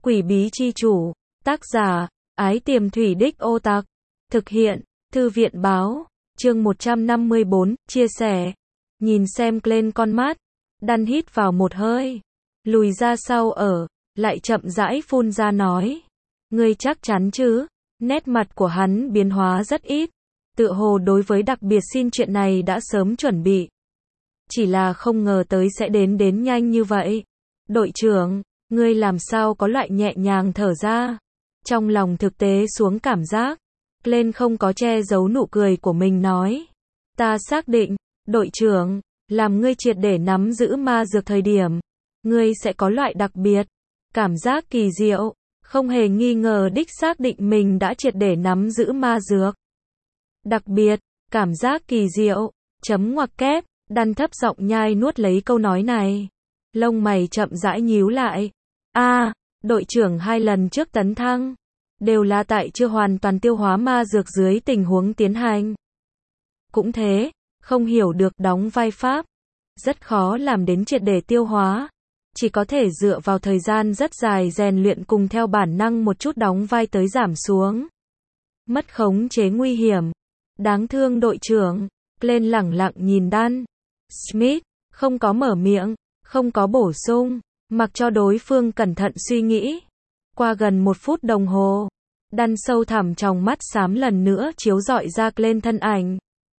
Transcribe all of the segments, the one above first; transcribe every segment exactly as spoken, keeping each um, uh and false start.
Quỷ bí chi chủ, tác giả, Ái Tiềm Thủy Đích Ô Tặc, thực hiện, Thư viện báo, chương một trăm năm mươi bốn, chia sẻ. Nhìn xem lên con mắt, Đan hít vào một hơi, lùi ra sau ở, lại chậm rãi phun ra nói. Ngươi chắc chắn chứ? Nét mặt của hắn biến hóa rất ít, tựa hồ đối với đặc biệt xin chuyện này đã sớm chuẩn bị. Chỉ là không ngờ tới sẽ đến đến nhanh như vậy. Đội trưởng, ngươi làm sao có loại nhẹ nhàng thở ra. Trong lòng thực tế xuống cảm giác, lên không có che giấu nụ cười của mình nói. Ta xác định, đội trưởng, làm ngươi triệt để nắm giữ ma dược thời điểm, ngươi sẽ có loại đặc biệt, cảm giác kỳ diệu, không hề nghi ngờ đích xác định mình đã triệt để nắm giữ ma dược. Đặc biệt, cảm giác kỳ diệu, chấm ngoặc kép, Đan thấp giọng nhai nuốt lấy câu nói này. Lông mày chậm rãi nhíu lại. A, à, đội trưởng hai lần trước tấn thăng, đều là tại chưa hoàn toàn tiêu hóa ma dược dưới tình huống tiến hành. Cũng thế, không hiểu được đóng vai pháp, rất khó làm đến triệt để tiêu hóa. Chỉ có thể dựa vào thời gian rất dài rèn luyện cùng theo bản năng một chút đóng vai tới giảm xuống. Mất khống chế nguy hiểm. Đáng thương đội trưởng, lên lẳng lặng nhìn Đan. Smith, không có mở miệng, không có bổ sung, mặc cho đối phương cẩn thận suy nghĩ. Qua gần một phút đồng hồ, Đan sâu thẳm trong mắt xám lần nữa chiếu rọi ra lên thân ảnh.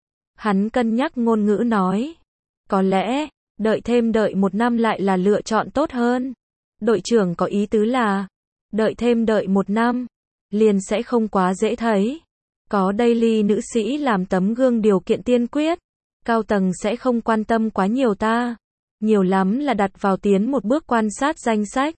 Hắn cân nhắc ngôn ngữ nói. Có lẽ, đợi thêm đợi một năm lại là lựa chọn tốt hơn. Đội trưởng có ý tứ là, đợi thêm đợi một năm, liền sẽ không quá dễ thấy. Có Daily nữ sĩ làm tấm gương điều kiện tiên quyết, cao tầng sẽ không quan tâm quá nhiều ta. Nhiều lắm là đặt vào tiến một bước quan sát danh sách.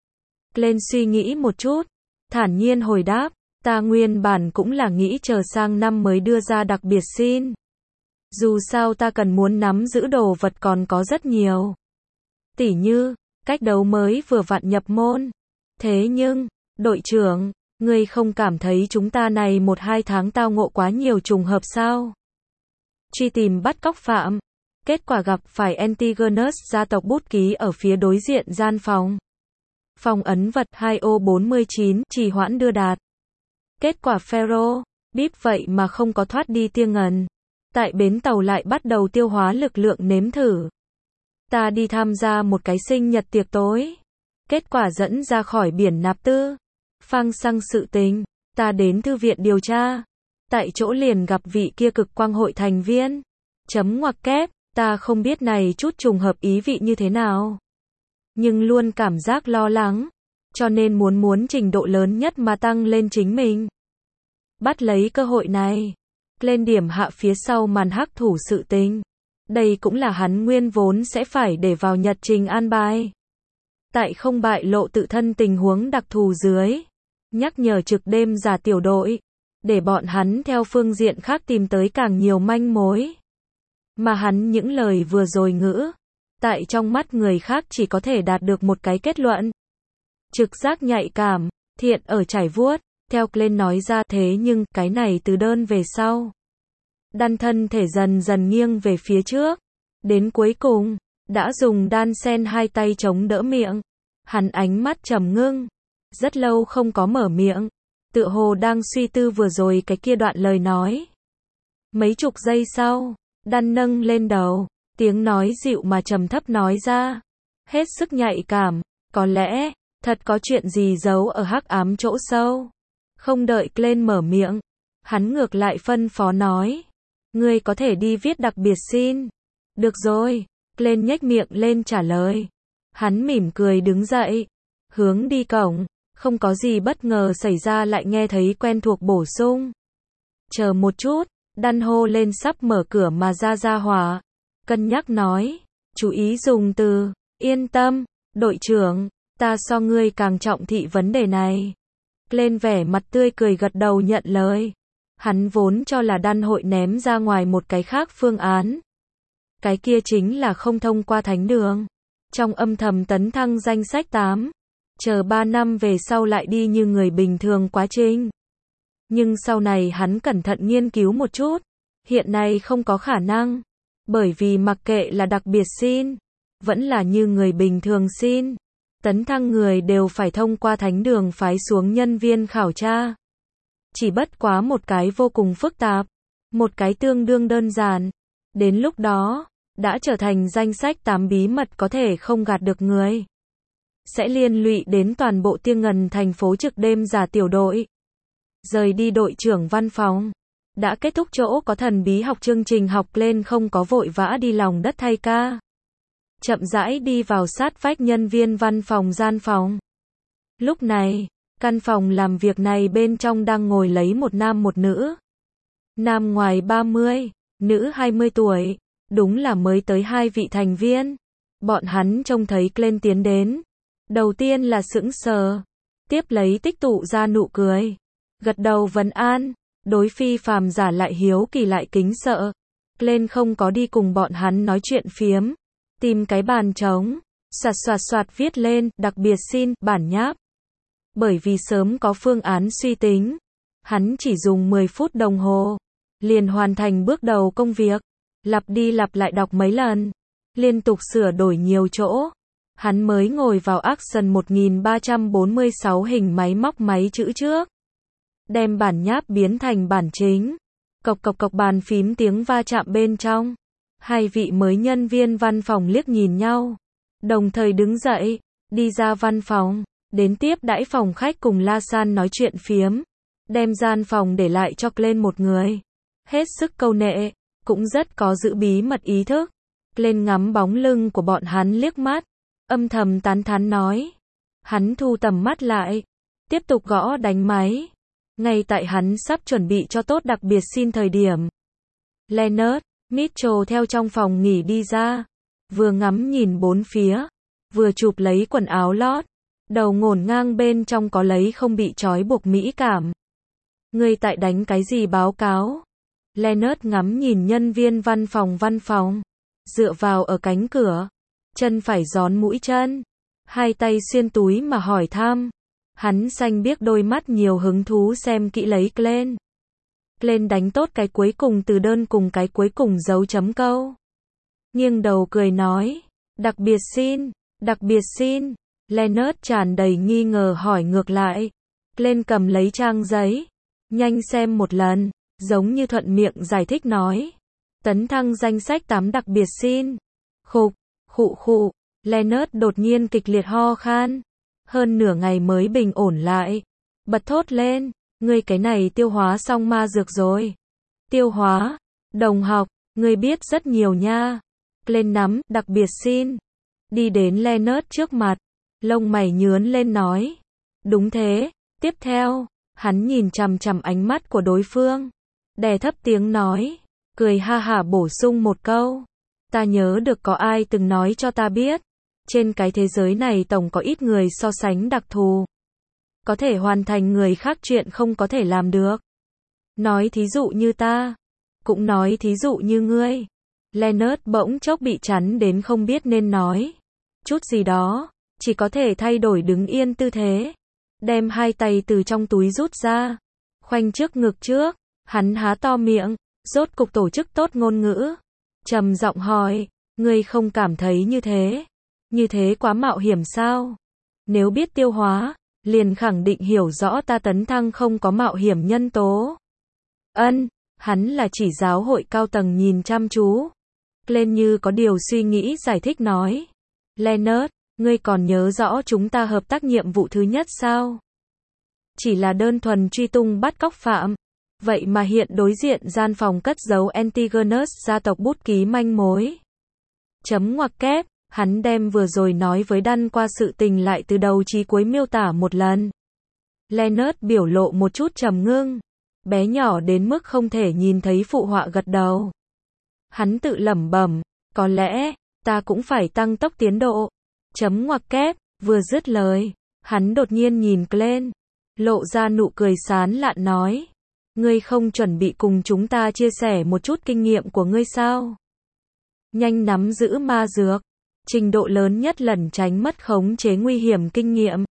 Lên suy nghĩ một chút, thản nhiên hồi đáp, ta nguyên bản cũng là nghĩ chờ sang năm mới đưa ra đặc biệt xin. Dù sao ta cần muốn nắm giữ đồ vật còn có rất nhiều. Tỉ như, cách đấu mới vừa vặn nhập môn. Thế nhưng, đội trưởng, ngươi không cảm thấy chúng ta này một hai tháng tao ngộ quá nhiều trùng hợp sao? Truy tìm bắt cóc phạm. Kết quả gặp phải Antigonus gia tộc bút ký ở phía đối diện gian phòng. Phòng ấn vật hai ô bốn mươi chín, trì hoãn đưa đạt. Kết quả Pharaoh, bíp vậy mà không có thoát đi tia ngần. Tại bến tàu lại bắt đầu tiêu hóa lực lượng nếm thử. Ta đi tham gia một cái sinh nhật tiệc tối. Kết quả dẫn ra khỏi biển nạp tư. Phang xăng sự tình. Ta đến thư viện điều tra. Tại chỗ liền gặp vị kia cực quang hội thành viên. Chấm ngoặc kép. Ta không biết này chút trùng hợp ý vị như thế nào. Nhưng luôn cảm giác lo lắng. Cho nên muốn muốn trình độ lớn nhất mà tăng lên chính mình. Bắt lấy cơ hội này. Lên điểm hạ phía sau màn hắc thủ sự tình. Đây cũng là hắn nguyên vốn sẽ phải để vào nhật trình an bài. Tại không bại lộ tự thân tình huống đặc thù dưới. Nhắc nhở trực đêm giả tiểu đội. Để bọn hắn theo phương diện khác tìm tới càng nhiều manh mối. Mà hắn những lời vừa rồi ngữ. Tại trong mắt người khác chỉ có thể đạt được một cái kết luận. Trực giác nhạy cảm, thiện ở trải vuốt. Theo lên nói ra thế nhưng cái này từ đơn về sau. Đan thân thể dần dần nghiêng về phía trước. Đến cuối cùng, đã dùng đan sen hai tay chống đỡ miệng. Hắn ánh mắt trầm ngưng. Rất lâu không có mở miệng. Tựa hồ đang suy tư vừa rồi cái kia đoạn lời nói. Mấy chục giây sau, Đan nâng lên đầu. Tiếng nói dịu mà trầm thấp nói ra. Hết sức nhạy cảm. Có lẽ, thật có chuyện gì giấu ở hắc ám chỗ sâu. Không đợi lên mở miệng, hắn ngược lại phân phó nói. Ngươi có thể đi viết đặc biệt xin. Được rồi, lên nhếch miệng lên trả lời. Hắn mỉm cười đứng dậy, hướng đi cổng, không có gì bất ngờ xảy ra lại nghe thấy quen thuộc bổ sung. Chờ một chút, Đan hô lên sắp mở cửa mà ra ra hỏa. Cân nhắc nói, chú ý dùng từ, yên tâm, đội trưởng, ta so ngươi càng trọng thị vấn đề này. Lên vẻ mặt tươi cười gật đầu nhận lời. Hắn vốn cho là Đan hội ném ra ngoài một cái khác phương án. Cái kia chính là không thông qua thánh đường. Trong âm thầm tấn thăng danh sách tám. Chờ ba năm về sau lại đi như người bình thường quá trình. Nhưng sau này hắn cẩn thận nghiên cứu một chút. Hiện nay không có khả năng. Bởi vì mặc kệ là đặc biệt xin, vẫn là như người bình thường xin. Tấn thăng người đều phải thông qua thánh đường phái xuống nhân viên khảo tra. Chỉ bất quá một cái vô cùng phức tạp, một cái tương đương đơn giản. Đến lúc đó, đã trở thành danh sách tám bí mật có thể không gạt được người. Sẽ liên lụy đến toàn bộ Tiêng Ngần thành phố trực đêm giả tiểu đội. Rời đi đội trưởng văn phòng. Đã kết thúc chỗ có thần bí học chương trình học lên không có vội vã đi lòng đất thay ca. Chậm rãi đi vào sát vách nhân viên văn phòng gian phòng. Lúc này, căn phòng làm việc này bên trong đang ngồi lấy một nam một nữ. Nam ngoài ba mươi, nữ hai mươi tuổi. Đúng là mới tới hai vị thành viên. Bọn hắn trông thấy Glenn tiến đến. Đầu tiên là sững sờ. Tiếp lấy tích tụ ra nụ cười. Gật đầu vấn an. Đối phi phàm giả lại hiếu kỳ lại kính sợ. Glenn không có đi cùng bọn hắn nói chuyện phiếm. Tìm cái bàn trống. Soạt soạt soạt viết lên, đặc biệt xin, bản nháp. Bởi vì sớm có phương án suy tính. Hắn chỉ dùng mười phút đồng hồ. Liền hoàn thành bước đầu công việc. Lặp đi lặp lại đọc mấy lần. Liên tục sửa đổi nhiều chỗ. Hắn mới ngồi vào Action một nghìn ba trăm bốn mươi sáu hình máy móc máy chữ trước. Đem bản nháp biến thành bản chính. Cộc cộc cộc bàn phím tiếng va chạm bên trong. Hai vị mới nhân viên văn phòng liếc nhìn nhau. Đồng thời đứng dậy. Đi ra văn phòng. Đến tiếp đãi phòng khách cùng La San nói chuyện phiếm. Đem gian phòng để lại cho Glenn một người. Hết sức câu nệ. Cũng rất có giữ bí mật ý thức. Glenn ngắm bóng lưng của bọn hắn liếc mắt. Âm thầm tán thán nói. Hắn thu tầm mắt lại. Tiếp tục gõ đánh máy. Ngay tại hắn sắp chuẩn bị cho tốt đặc biệt xin thời điểm. Leonard Mitchell theo trong phòng nghỉ đi ra. Vừa ngắm nhìn bốn phía. Vừa chụp lấy quần áo lót. Đầu ngổn ngang bên trong có lấy không bị trói buộc mỹ cảm. Ngươi tại đánh cái gì báo cáo? Leonard ngắm nhìn nhân viên văn phòng văn phòng. Dựa vào ở cánh cửa. Chân phải gión mũi chân. Hai tay xuyên túi mà hỏi thăm. Hắn xanh biếc đôi mắt nhiều hứng thú xem kỹ lấy Glenn. Glenn đánh tốt cái cuối cùng từ đơn cùng cái cuối cùng dấu chấm câu. Nghiêng đầu cười nói. Đặc biệt xin, đặc biệt xin. Leonard tràn đầy nghi ngờ hỏi ngược lại. Glenn cầm lấy trang giấy. Nhanh xem một lần. Giống như thuận miệng giải thích nói. Tấn thăng danh sách tám đặc biệt xin. Khục, khụ khụ. Leonard đột nhiên kịch liệt ho khan. Hơn nửa ngày mới bình ổn lại. Bật thốt lên. Ngươi cái này tiêu hóa xong ma dược rồi. Tiêu hóa. Đồng học. Ngươi biết rất nhiều nha. Glenn nắm, đặc biệt xin. Đi đến Leonard trước mặt. Lông mày nhướn lên nói. Đúng thế. Tiếp theo. Hắn nhìn chằm chằm ánh mắt của đối phương. Đè thấp tiếng nói. Cười ha hả bổ sung một câu. Ta nhớ được có ai từng nói cho ta biết. Trên cái thế giới này tổng có ít người so sánh đặc thù. Có thể hoàn thành người khác chuyện không có thể làm được. Nói thí dụ như ta. Cũng nói thí dụ như ngươi. Leonard bỗng chốc bị chắn đến không biết nên nói. Chút gì đó. Chỉ có thể thay đổi đứng yên tư thế. Đem hai tay từ trong túi rút ra. Khoanh trước ngực trước. Hắn há to miệng. Rốt cục tổ chức tốt ngôn ngữ. Trầm giọng hỏi. Ngươi không cảm thấy như thế? Như thế quá mạo hiểm sao? Nếu biết tiêu hóa, liền khẳng định hiểu rõ ta tấn thăng không có mạo hiểm nhân tố. Ân, hắn là chỉ giáo hội cao tầng nhìn chăm chú. Glenn như có điều suy nghĩ giải thích nói. Leonard, ngươi còn nhớ rõ chúng ta hợp tác nhiệm vụ thứ nhất sao? Chỉ là đơn thuần truy tung bắt cóc phạm. Vậy mà hiện đối diện gian phòng cất giấu Antigonus gia tộc bút ký manh mối. Chấm ngoặc kép. Hắn đem vừa rồi nói với Đan qua sự tình lại từ đầu chí cuối miêu tả một lần. Leonard biểu lộ một chút trầm ngưng. Bé nhỏ đến mức không thể nhìn thấy phụ họa gật đầu. Hắn tự lẩm bẩm. Có lẽ, ta cũng phải tăng tốc tiến độ. Chấm ngoặc kép, vừa dứt lời. Hắn đột nhiên nhìn Glenn. Lộ ra nụ cười sán lạn nói. Ngươi không chuẩn bị cùng chúng ta chia sẻ một chút kinh nghiệm của ngươi sao? Nhanh nắm giữ ma dược. Trình độ lớn nhất lẩn tránh mất khống chế nguy hiểm kinh nghiệm.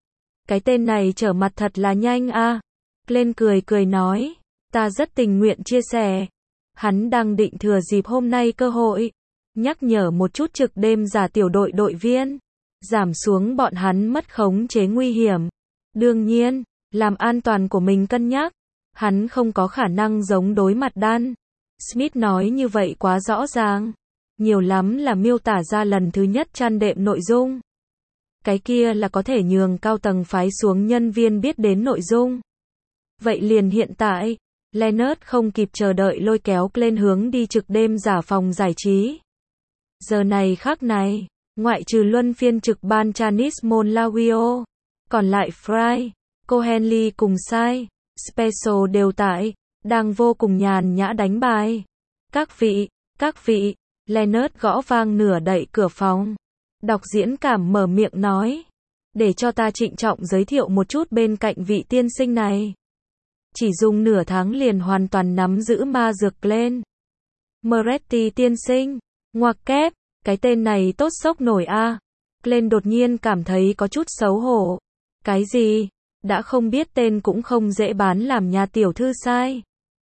Cái tên này trở mặt thật là nhanh a. À. Glenn cười cười nói. Ta rất tình nguyện chia sẻ. Hắn đang định thừa dịp hôm nay cơ hội. Nhắc nhở một chút trực đêm giả tiểu đội đội viên. giảm xuống bọn hắn mất khống chế nguy hiểm. Đương nhiên, làm an toàn của mình cân nhắc, hắn không có khả năng giống đối mặt Dan Smith nói như vậy quá rõ ràng. Nhiều lắm là miêu tả ra lần thứ nhất chăn đệm nội dung. Cái kia là có thể nhường cao tầng phái xuống nhân viên biết đến nội dung. Vậy liền hiện tại, Leonard không kịp chờ đợi lôi kéo lên hướng đi trực đêm giả phòng giải trí. Giờ này khắc này, ngoại trừ luân phiên trực ban Janice Monlavio, còn lại Fry, Cohenly cùng Sai, Special đều tại, đang vô cùng nhàn nhã đánh bài. Các vị, các vị, Leonard gõ vang nửa đậy cửa phòng. Đọc diễn cảm mở miệng nói. Để cho ta trịnh trọng giới thiệu một chút bên cạnh vị tiên sinh này. Chỉ dùng nửa tháng liền hoàn toàn nắm giữ ma dược lên. Moretti tiên sinh. Ngoặc kép, cái tên này tốt sốc nổi a. À. Glenn đột nhiên cảm thấy có chút xấu hổ. Cái gì? Đã không biết tên cũng không dễ bán làm nhà tiểu thư sai.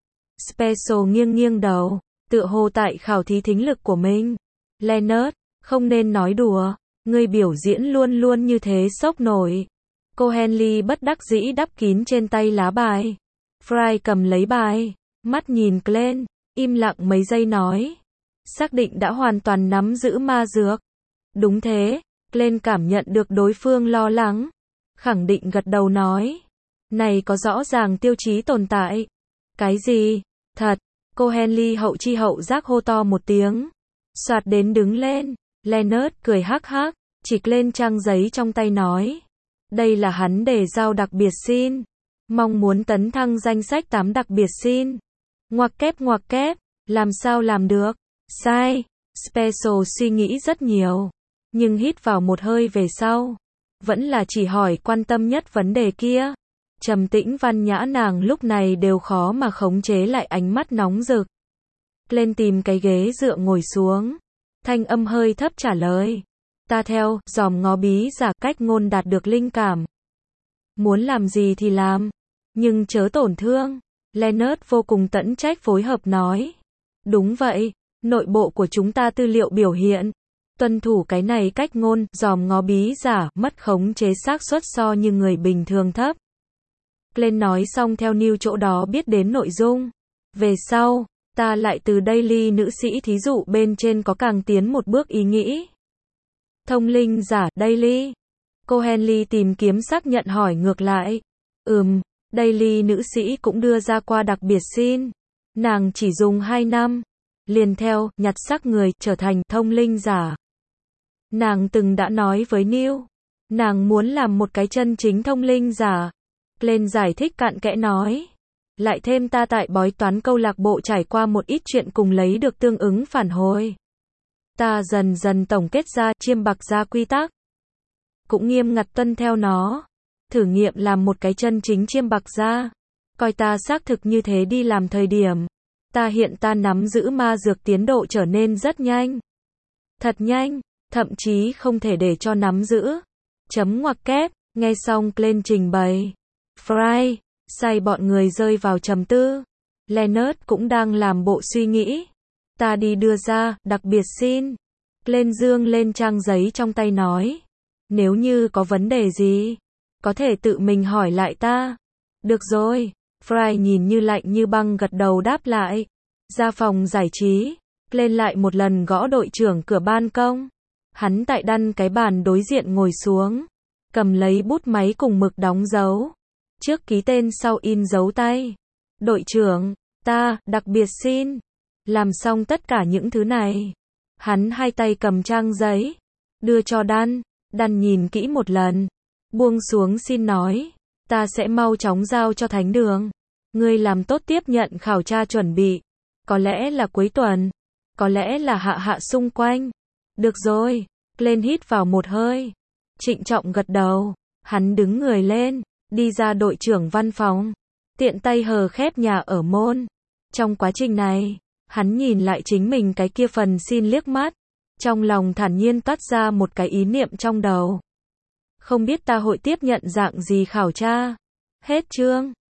Special nghiêng nghiêng đầu, tựa hồ tại khảo thí thính lực của mình. Leonard, không nên nói đùa, ngươi biểu diễn luôn luôn như thế sốc nổi. Cohenly bất đắc dĩ đắp kín trên tay lá bài. Fry cầm lấy bài, mắt nhìn Glenn, im lặng mấy giây nói. Xác định đã hoàn toàn nắm giữ ma dược. Đúng thế, Glenn cảm nhận được đối phương lo lắng. Khẳng định gật đầu nói. Này có rõ ràng tiêu chí tồn tại. Cái gì? Thật. Cohenly hậu chi hậu giác hô to một tiếng. Soạt đến đứng lên. Leonard cười hắc hắc, chỉ lên trang giấy trong tay nói. Đây là hắn đề giao đặc biệt xin. Mong muốn tấn thăng danh sách tám đặc biệt xin. Ngoặc kép ngoặc kép, làm sao làm được? Sai. Special suy nghĩ rất nhiều. Nhưng hít vào một hơi về sau. Vẫn là chỉ hỏi quan tâm nhất vấn đề kia. Trầm tĩnh văn nhã nàng lúc này đều khó mà khống chế lại ánh mắt nóng rực. Lên tìm cái ghế dựa ngồi xuống. Thanh âm hơi thấp trả lời. Ta theo, dòm ngó bí giả cách ngôn đạt được linh cảm. Muốn làm gì thì làm. Nhưng chớ tổn thương. Leonard vô cùng tận trách phối hợp nói. Đúng vậy, nội bộ của chúng ta tư liệu biểu hiện. Tuân thủ cái này cách ngôn, dòm ngó bí giả, mất khống chế xác suất so như người bình thường thấp. Glenn nói xong theo new chỗ đó biết đến nội dung. Về sau, ta lại từ daily nữ sĩ thí dụ bên trên có càng tiến một bước ý nghĩ. Thông linh giả, daily. Cohenly tìm kiếm xác nhận hỏi ngược lại. Ừm, daily nữ sĩ cũng đưa ra qua đặc biệt xin. Nàng chỉ dùng hai năm. Liền theo, nhặt xác người, trở thành thông linh giả. Nàng từng đã nói với Neil. Nàng muốn làm một cái chân chính thông linh giả. Glenn giải thích cặn kẽ nói. Lại thêm ta tại bói toán câu lạc bộ trải qua một ít chuyện cùng lấy được tương ứng phản hồi. Ta dần dần tổng kết ra, chiêm bạc ra quy tắc. Cũng nghiêm ngặt tuân theo nó. Thử nghiệm làm một cái chân chính chiêm bạc ra. Coi ta xác thực như thế đi làm thời điểm. Ta hiện ta nắm giữ ma dược tiến độ trở nên rất nhanh. Thật nhanh, thậm chí không thể để cho nắm giữ. Chấm ngoặc kép, nghe xong Glenn trình bày. Fry, Sai bọn người rơi vào trầm tư. Leonard cũng đang làm bộ suy nghĩ. Ta đi đưa ra, đặc biệt xin. Glenn dương lên trang giấy trong tay nói. Nếu như có vấn đề gì, có thể tự mình hỏi lại ta. Được rồi. Fry nhìn như lạnh như băng gật đầu đáp lại. Ra phòng giải trí. Glenn lại một lần gõ đội trưởng cửa ban công. Hắn tại đăn cái bàn đối diện ngồi xuống. Cầm lấy bút máy cùng mực đóng dấu. Trước ký tên sau in dấu tay. Đội trưởng, ta, đặc biệt xin. Làm xong tất cả những thứ này. Hắn hai tay cầm trang giấy. Đưa cho Dan. Dan nhìn kỹ một lần. Buông xuống xin nói. Ta sẽ mau chóng giao cho thánh đường. Ngươi làm tốt tiếp nhận khảo tra chuẩn bị. Có lẽ là cuối tuần. Có lẽ là hạ hạ xung quanh. Được rồi. Glenn hít vào một hơi. Trịnh trọng gật đầu. Hắn đứng người lên. Đi ra đội trưởng văn phòng. Tiện tay hờ khép nhà ở môn. Trong quá trình này, hắn nhìn lại chính mình cái kia phần xin liếc mắt. Trong lòng thản nhiên toát ra một cái ý niệm trong đầu. Không biết ta hội tiếp nhận dạng gì khảo tra. Hết chương.